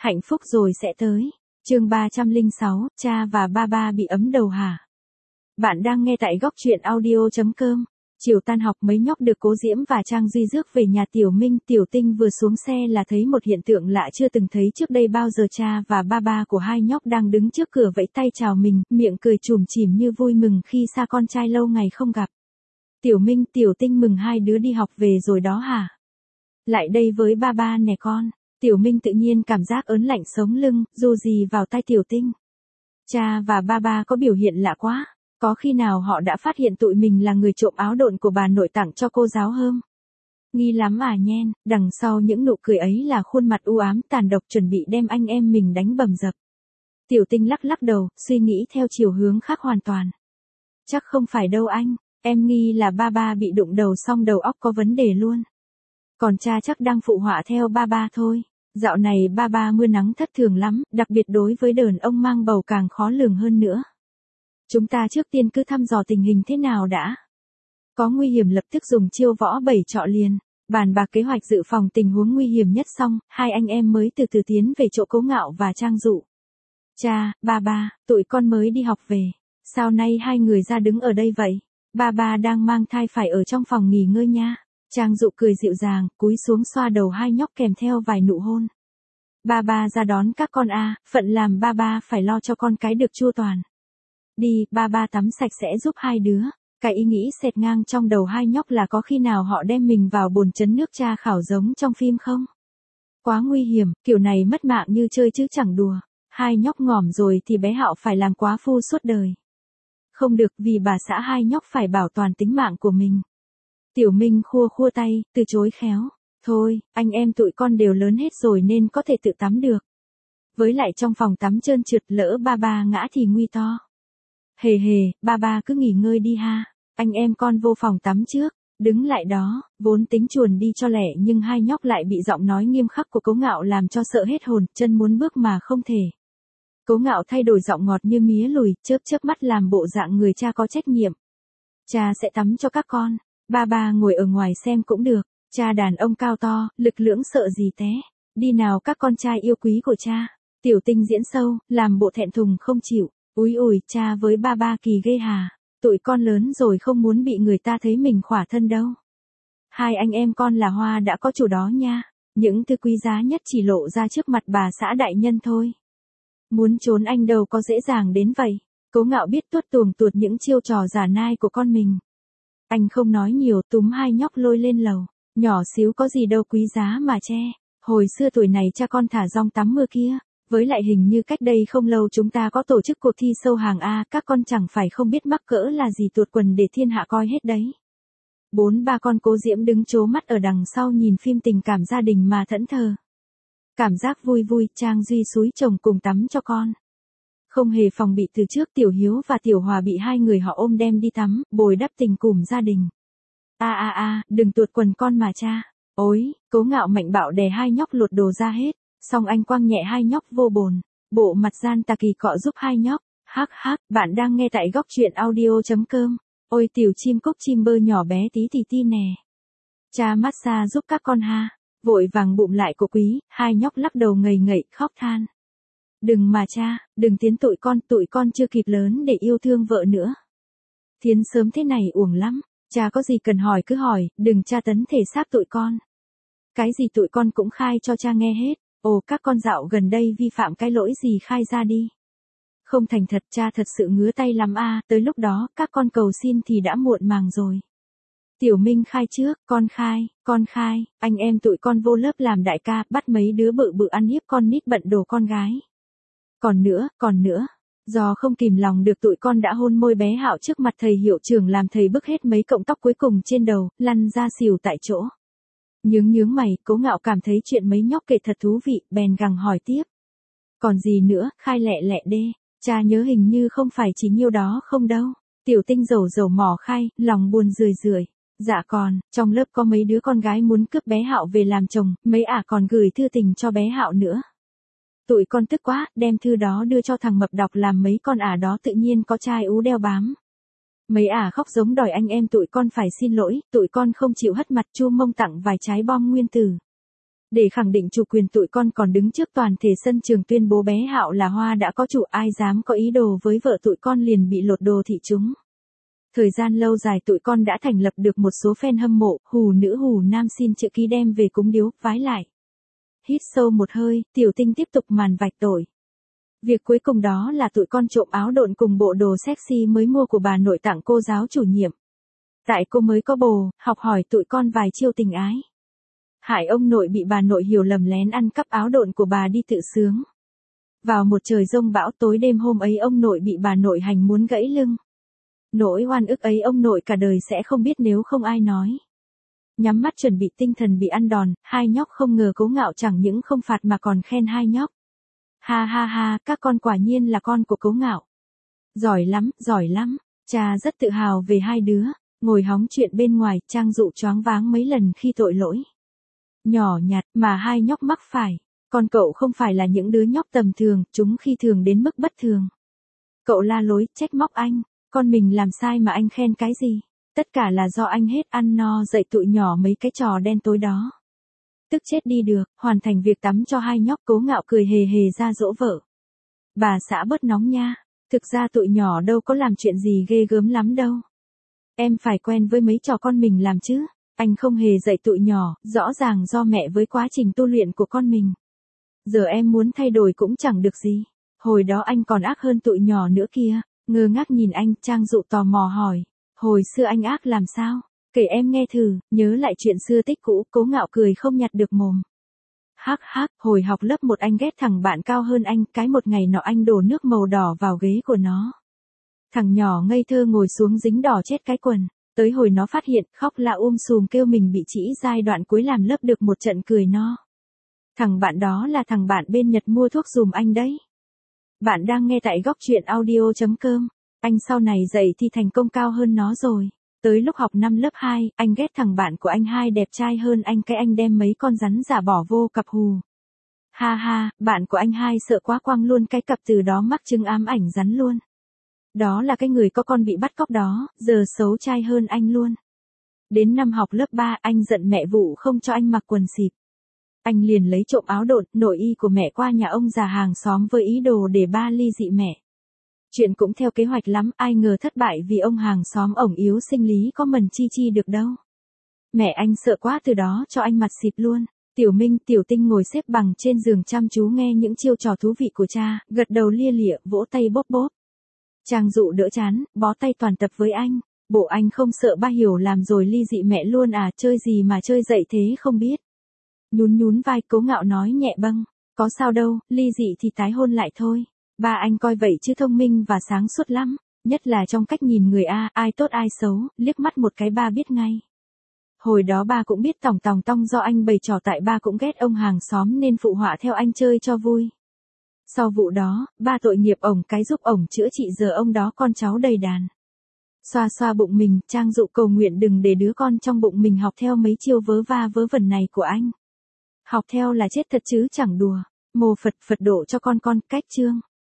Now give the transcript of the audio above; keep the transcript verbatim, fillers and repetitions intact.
Hạnh phúc rồi sẽ tới. Chương ba trăm lẻ sáu, cha và ba ba bị ấm đầu hả? Bạn đang nghe tại góc truyện audio chấm com. Chiều tan học mấy nhóc được Cố Diễm và Trang Duy rước về nhà Tiểu Minh. Tiểu Tinh vừa xuống xe là thấy một hiện tượng lạ chưa từng thấy trước đây bao giờ. Cha và ba ba của hai nhóc đang đứng trước cửa vẫy tay chào mình, miệng cười chùm chỉm như vui mừng khi xa con trai lâu ngày không gặp. Tiểu Minh, Tiểu Tinh mừng hai đứa đi học về rồi đó hả? Lại đây với ba ba nè con. Tiểu Minh tự nhiên cảm giác ớn lạnh sống lưng, dù gì vào tay Tiểu Tinh. Cha và ba ba có biểu hiện lạ quá. Có khi nào họ đã phát hiện tụi mình là người trộm áo độn của bà nội tặng cho cô giáo hơm? Nghi lắm à nhen, đằng sau những nụ cười ấy là khuôn mặt u ám tàn độc chuẩn bị đem anh em mình đánh bầm dập. Tiểu Tinh lắc lắc đầu, suy nghĩ theo chiều hướng khác hoàn toàn. Chắc không phải đâu anh, em nghi là ba ba bị đụng đầu xong đầu óc có vấn đề luôn. Còn cha chắc đang phụ họa theo ba ba thôi. Dạo này ba ba mưa nắng thất thường lắm, đặc biệt đối với đàn ông mang bầu càng khó lường hơn nữa. Chúng ta trước tiên cứ thăm dò tình hình thế nào đã. Có nguy hiểm lập tức dùng chiêu võ bảy trọ liền. Bàn bạc kế hoạch dự phòng tình huống nguy hiểm nhất xong, hai anh em mới từ từ tiến về chỗ Cố Ngạo và Trang Dụ. Cha, ba ba, tụi con mới đi học về. Sao nay hai người ra đứng ở đây vậy? Ba ba đang mang thai phải ở trong phòng nghỉ ngơi nha. Trang Dụ cười dịu dàng, cúi xuống xoa đầu hai nhóc kèm theo vài nụ hôn. Ba ba ra đón các con a, phận làm ba ba phải lo cho con cái được chu toàn. Đi, ba ba tắm sạch sẽ giúp hai đứa. Cái ý nghĩ xẹt ngang trong đầu hai nhóc là có khi nào họ đem mình vào bồn chấn nước tra khảo giống trong phim không? Quá nguy hiểm, kiểu này mất mạng như chơi chứ chẳng đùa. Hai nhóc ngỏm rồi thì bé Hạo phải làm quá phu suốt đời. Không được, vì bà xã hai nhóc phải bảo toàn tính mạng của mình. Tiểu Minh khua khua tay, từ chối khéo. Thôi, anh em tụi con đều lớn hết rồi nên có thể tự tắm được. Với lại trong phòng tắm trơn trượt, lỡ ba ba ngã thì nguy to. Hề hề, ba ba cứ nghỉ ngơi đi ha. Anh em con vô phòng tắm trước. Đứng lại đó, vốn tính chuồn đi cho lẹ nhưng hai nhóc lại bị giọng nói nghiêm khắc của Cố Ngạo làm cho sợ hết hồn, chân muốn bước mà không thể. Cố Ngạo thay đổi giọng ngọt như mía lùi, chớp chớp mắt làm bộ dạng người cha có trách nhiệm. Cha sẽ tắm cho các con. Ba ba ngồi ở ngoài xem cũng được. Cha đàn ông cao to, lực lưỡng sợ gì té. Đi nào các con trai yêu quý của cha. Tiểu Tinh diễn sâu, làm bộ thẹn thùng không chịu. Úi ủi, cha với ba ba kỳ ghê hà. Tụi con lớn rồi không muốn bị người ta thấy mình khỏa thân đâu. Hai anh em con là hoa đã có chủ đó nha. Những thứ quý giá nhất chỉ lộ ra trước mặt bà xã đại nhân thôi. Muốn trốn anh đâu có dễ dàng đến vậy. Cố Ngạo biết tuốt tuồng tuột những chiêu trò giả nai của con mình. Anh không nói nhiều, túm hai nhóc lôi lên lầu. Nhỏ xíu có gì đâu quý giá mà che. Hồi xưa tuổi này cha con thả rong tắm mưa kia. Với lại hình như cách đây không lâu chúng ta có tổ chức cuộc thi sâu hàng A, các con chẳng phải không biết mắc cỡ là gì tuột quần để thiên hạ coi hết đấy. Bốn ba con Cố Diễm đứng trố mắt ở đằng sau nhìn phim tình cảm gia đình mà thẫn thờ. Cảm giác vui vui, Trang Duy xúi chồng cùng tắm cho con. Không hề phòng bị từ trước, Tiểu Hiếu và Tiểu Hòa bị hai người họ ôm đem đi tắm, bồi đắp tình cùm gia đình. A a a, đừng tuột quần con mà cha. Ôi, Cố Ngạo mạnh bạo đè hai nhóc lột đồ ra hết. Xong anh quăng nhẹ hai nhóc vô bồn. Bộ mặt gian tà kỳ cọ giúp hai nhóc. Hắc hắc, bạn đang nghe tại góc truyện audio chấm com. Ôi tiểu chim cúc chim bơ nhỏ bé tí tì ti nè. Cha massage giúp các con ha. Vội vàng bụm lại của quý, hai nhóc lắc đầu ngầy ngậy khóc than. Đừng mà cha, đừng tiến tụi con, tụi con chưa kịp lớn để yêu thương vợ nữa. Thiến sớm thế này uổng lắm, cha có gì cần hỏi cứ hỏi, đừng tra tấn thể xác tụi con. Cái gì tụi con cũng khai cho cha nghe hết. Ồ, các con dạo gần đây vi phạm cái lỗi gì khai ra đi. Không thành thật, cha thật sự ngứa tay lắm a, à, tới lúc đó, các con cầu xin thì đã muộn màng rồi. Tiểu Minh khai trước, con khai, con khai, anh em tụi con vô lớp làm đại ca, bắt mấy đứa bự bự ăn hiếp con nít bận đồ con gái. Còn nữa, còn nữa, do không kìm lòng được tụi con đã hôn môi bé Hạo trước mặt thầy hiệu trưởng làm thầy bức hết mấy cọng tóc cuối cùng trên đầu, lăn ra xìu tại chỗ. Nhướng nhướng mày, Cố Ngạo cảm thấy chuyện mấy nhóc kể thật thú vị, bèn gằng hỏi tiếp. Còn gì nữa, khai lẹ lẹ đê, cha nhớ hình như không phải chỉ nhiêu đó không đâu. Tiểu Tinh dầu dầu mỏ khai, lòng buồn rười rượi. Dạ còn, trong lớp có mấy đứa con gái muốn cướp bé Hạo về làm chồng, mấy ả còn gửi thư tình cho bé Hạo nữa. Tụi con tức quá, đem thư đó đưa cho thằng Mập đọc làm mấy con ả đó tự nhiên có trai ú đeo bám. Mấy ả khóc giống đòi anh em tụi con phải xin lỗi, tụi con không chịu hất mặt chu mông tặng vài trái bom nguyên tử. Để khẳng định chủ quyền tụi con còn đứng trước toàn thể sân trường tuyên bố bé Hạo là Hoa đã có chủ, ai dám có ý đồ với vợ tụi con liền bị lột đồ thị chúng. Thời gian lâu dài tụi con đã thành lập được một số fan hâm mộ, hù nữ hù nam xin chữ ký đem về cúng điếu, vái lại. Hít sâu một hơi, Tiểu Tinh tiếp tục màn vạch tội. Việc cuối cùng đó là tụi con trộm áo độn cùng bộ đồ sexy mới mua của bà nội tặng cô giáo chủ nhiệm. Tại cô mới có bồ, học hỏi tụi con vài chiêu tình ái. Hại ông nội bị bà nội hiểu lầm lén ăn cắp áo độn của bà đi tự sướng. Vào một trời giông bão tối đêm hôm ấy ông nội bị bà nội hành muốn gãy lưng. Nỗi oan ức ấy ông nội cả đời sẽ không biết nếu không ai nói. Nhắm mắt chuẩn bị tinh thần bị ăn đòn, hai nhóc không ngờ Cố Ngạo chẳng những không phạt mà còn khen hai nhóc. Ha ha ha, các con quả nhiên là con của Cố Ngạo. Giỏi lắm, giỏi lắm, cha rất tự hào về hai đứa, ngồi hóng chuyện bên ngoài, Trang Dụ choáng váng mấy lần khi tội lỗi. Nhỏ nhặt mà hai nhóc mắc phải, con cậu không phải là những đứa nhóc tầm thường, chúng khi thường đến mức bất thường. Cậu la lối, trách móc anh, con mình làm sai mà anh khen cái gì, tất cả là do anh hết ăn no dạy tụi nhỏ mấy cái trò đen tối đó. Tức chết đi được, hoàn thành việc tắm cho hai nhóc Cố Ngạo cười hề hề ra dỗ vợ. Bà xã bớt nóng nha, thực ra tụi nhỏ đâu có làm chuyện gì ghê gớm lắm đâu. Em phải quen với mấy trò con mình làm chứ, anh không hề dạy tụi nhỏ, rõ ràng do mẹ với quá trình tu luyện của con mình. Giờ em muốn thay đổi cũng chẳng được gì, hồi đó anh còn ác hơn tụi nhỏ nữa kia. Ngơ ngác nhìn anh, Trang Dụ tò mò hỏi, hồi xưa anh ác làm sao? Kể em nghe thử, nhớ lại chuyện xưa tích cũ. Cố Ngạo cười không nhặt được mồm. Hắc hắc, hồi học lớp một anh ghét thằng bạn cao hơn anh, cái một ngày nọ anh đổ nước màu đỏ vào ghế của nó. Thằng nhỏ ngây thơ ngồi xuống dính đỏ chết cái quần, tới hồi nó phát hiện, khóc la um sùm kêu mình bị trĩ giai đoạn cuối làm lớp được một trận cười no. Thằng bạn đó là thằng bạn bên Nhật mua thuốc dùm anh đấy. Bạn đang nghe tại góc truyện audio chấm com. Anh sau này dạy thì thành công cao hơn nó rồi. Tới lúc học năm lớp hai, anh ghét thằng bạn của anh hai đẹp trai hơn anh, cái anh đem mấy con rắn giả bỏ vô cặp hù. Ha ha, bạn của anh hai sợ quá quăng luôn cái cặp, từ đó mắc chứng ám ảnh rắn luôn. Đó là cái người có con bị bắt cóc đó, giờ xấu trai hơn anh luôn. Đến năm học lớp ba, anh giận mẹ vụ không cho anh mặc quần xịp. Anh liền lấy trộm áo độn, nội y của mẹ qua nhà ông già hàng xóm với ý đồ để ba ly dị mẹ. Chuyện cũng theo kế hoạch lắm, ai ngờ thất bại vì ông hàng xóm ổng yếu sinh lý có mần chi chi được đâu. Mẹ anh sợ quá từ đó cho anh mặt xịp luôn. Tiểu Minh, Tiểu Tinh ngồi xếp bằng trên giường chăm chú nghe những chiêu trò thú vị của cha, gật đầu lia lịa, vỗ tay bóp bóp. Trang Dụ đỡ chán, bó tay toàn tập với anh. Bộ anh không sợ ba hiểu làm rồi ly dị mẹ luôn à, chơi gì mà chơi dậy thế không biết. Nhún nhún vai, Cố Ngạo nói nhẹ bâng, có sao đâu, ly dị thì tái hôn lại thôi. Ba anh coi vậy chứ thông minh và sáng suốt lắm, nhất là trong cách nhìn người a, ai tốt ai xấu, liếc mắt một cái ba biết ngay. Hồi đó ba cũng biết tòng tòng tong do anh bày trò, tại ba cũng ghét ông hàng xóm nên phụ họa theo anh chơi cho vui. Sau vụ đó, ba tội nghiệp ổng cái giúp ổng chữa trị, giờ ông đó con cháu đầy đàn. Xoa xoa bụng mình, Trang Dụ cầu nguyện đừng để đứa con trong bụng mình học theo mấy chiêu vớ va vớ vẩn này của anh. Học theo là chết thật chứ chẳng đùa. Mô Phật Phật độ cho con con, cách chương.